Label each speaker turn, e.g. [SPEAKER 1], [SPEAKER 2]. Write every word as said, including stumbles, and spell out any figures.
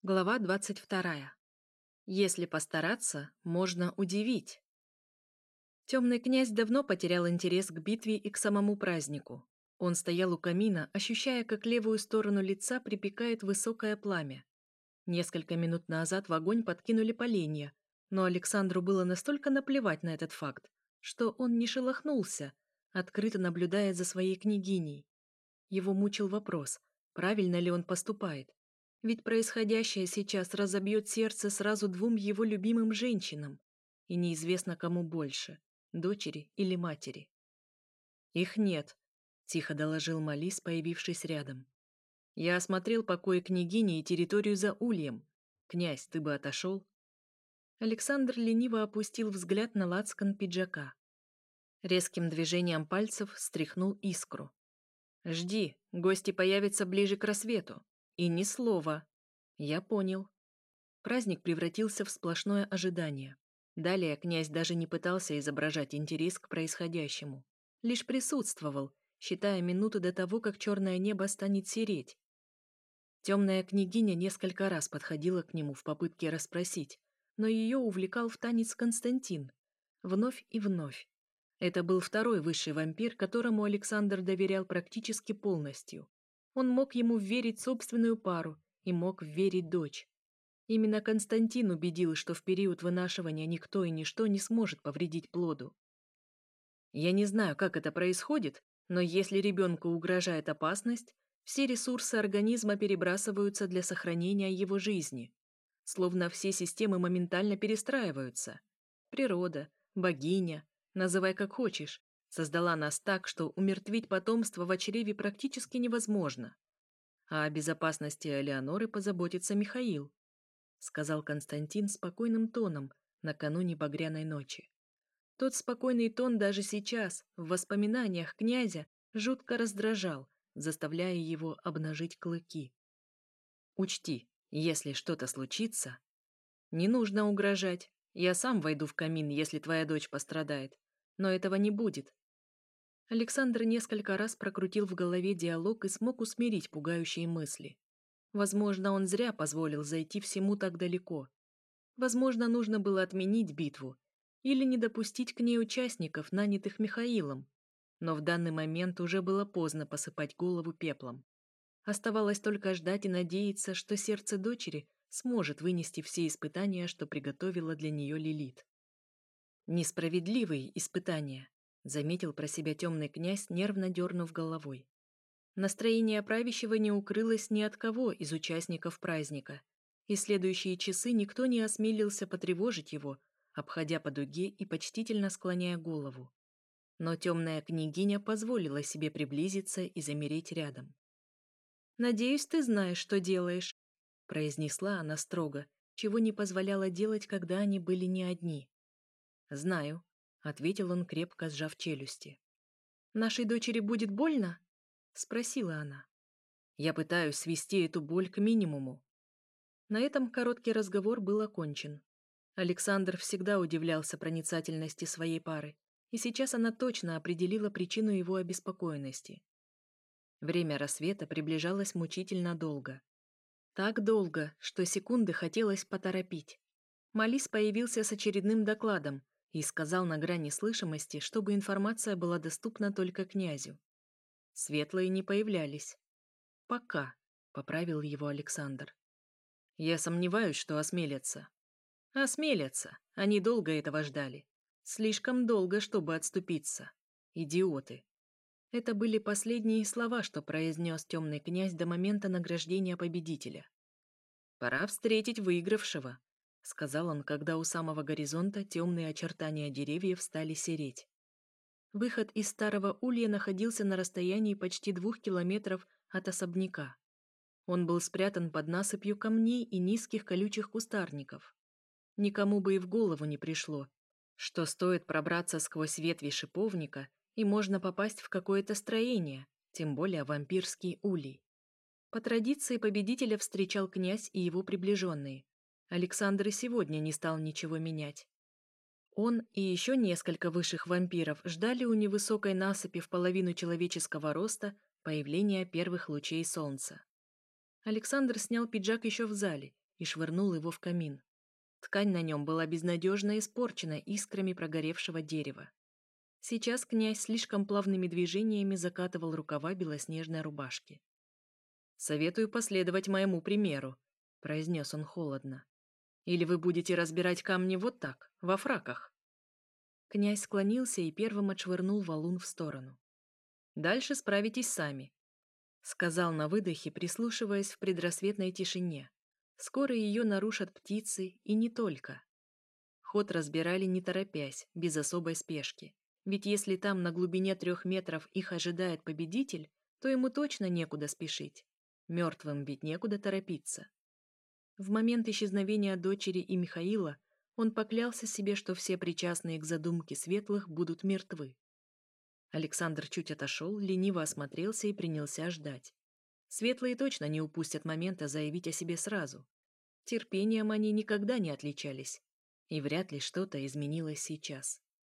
[SPEAKER 1] Глава двадцать вторая. Если постараться, можно удивить. Темный князь давно потерял интерес к битве и к самому празднику. Он стоял у камина, ощущая, как левую сторону лица припекает высокое пламя. Несколько минут назад в огонь подкинули поленья, но Александру было настолько наплевать на этот факт, что он не шелохнулся, открыто наблюдая за своей княгиней. Его мучил вопрос, правильно ли он поступает. Ведь происходящее сейчас разобьет сердце сразу двум его любимым женщинам, и неизвестно кому больше – дочери или матери. «Их нет», – тихо доложил Малис, появившись рядом. «Я осмотрел покои княгини и территорию за ульем. Князь, ты бы отошел?» Александр лениво опустил взгляд на лацкан пиджака. Резким движением пальцев стряхнул искру. «Жди, гости появятся ближе к рассвету. И ни слова». Я понял. Праздник превратился в сплошное ожидание. Далее князь даже не пытался изображать интерес к происходящему. Лишь присутствовал, считая минуты до того, как черное небо станет сереть. Темная княгиня несколько раз подходила к нему в попытке расспросить, но ее увлекал в танец Константин. Вновь и вновь. Это был второй высший вампир, которому Александр доверял практически полностью. Он мог ему верить собственную пару и мог верить дочь. Именно Константин убедил, что в период вынашивания никто и ничто не сможет повредить плоду. Я не знаю, как это происходит, но если ребенку угрожает опасность, все ресурсы организма перебрасываются для сохранения его жизни. Словно все системы моментально перестраиваются. Природа, богиня, называй как хочешь, создала нас так, что умертвить потомство в чреве практически невозможно. А о безопасности Элеоноры позаботится Михаил, сказал Константин спокойным тоном накануне багряной ночи. Тот спокойный тон даже сейчас, в воспоминаниях князя, жутко раздражал, заставляя его обнажить клыки. Учти, если что-то случится, не нужно угрожать. Я сам войду в камин, если твоя дочь пострадает. Но этого не будет. Александр несколько раз прокрутил в голове диалог и смог усмирить пугающие мысли. Возможно, он зря позволил зайти всему так далеко. Возможно, нужно было отменить битву или не допустить к ней участников, нанятых Михаилом. Но в данный момент уже было поздно посыпать голову пеплом. Оставалось только ждать и надеяться, что сердце дочери сможет вынести все испытания, что приготовила для нее Лилит. «Несправедливые испытания», — заметил про себя темный князь, нервно дернув головой. Настроение правящего не укрылось ни от кого из участников праздника, и следующие часы никто не осмелился потревожить его, обходя по дуге и почтительно склоняя голову. Но темная княгиня позволила себе приблизиться и замереть рядом. «Надеюсь, ты знаешь, что делаешь», — произнесла она строго, чего не позволяла делать, когда они были не одни. «Знаю», — ответил он, крепко сжав челюсти. «Нашей дочери будет больно?» — спросила она. «Я пытаюсь свести эту боль к минимуму». На этом короткий разговор был окончен. Александр всегда удивлялся проницательности своей пары, и сейчас она точно определила причину его обеспокоенности. Время рассвета приближалось мучительно долго. Так долго, что секунды хотелось поторопить. Малис появился с очередным докладом и сказал на грани слышимости, чтобы информация была доступна только князю. Светлые не появлялись. «Пока», — поправил его Александр. «Я сомневаюсь, что осмелятся». «Осмелятся. Они долго этого ждали. Слишком долго, чтобы отступиться. Идиоты». Это были последние слова, что произнес темный князь до момента награждения победителя. «Пора встретить выигравшего», — сказал он, когда у самого горизонта темные очертания деревьев стали сереть. Выход из старого улья находился на расстоянии почти двух километров от особняка. Он был спрятан под насыпью камней и низких колючих кустарников. Никому бы и в голову не пришло, что стоит пробраться сквозь ветви шиповника, и можно попасть в какое-то строение, тем более вампирский улей. По традиции победителя встречал князь и его приближенные. Александр и сегодня не стал ничего менять. Он и еще несколько высших вампиров ждали у невысокой насыпи в половину человеческого роста появления первых лучей солнца. Александр снял пиджак еще в зале и швырнул его в камин. Ткань на нем была безнадежно испорчена искрами прогоревшего дерева. Сейчас князь слишком плавными движениями закатывал рукава белоснежной рубашки. «Советую последовать моему примеру», — произнес он холодно. «Или вы будете разбирать камни вот так, во фраках?» Князь склонился и первым отшвырнул валун в сторону. «Дальше справитесь сами», — сказал на выдохе, прислушиваясь в предрассветной тишине. Скоро ее нарушат птицы, и не только. Ход разбирали не торопясь, без особой спешки. Ведь если там на глубине трех метров их ожидает победитель, то ему точно некуда спешить. Мертвым ведь некуда торопиться. В момент исчезновения дочери и Михаила он поклялся себе, что все причастные к задумке светлых будут мертвы. Александр чуть отошел, лениво осмотрелся и принялся ждать. Светлые точно не упустят момента заявить о себе сразу. Терпением они никогда не отличались, и вряд ли что-то изменилось сейчас.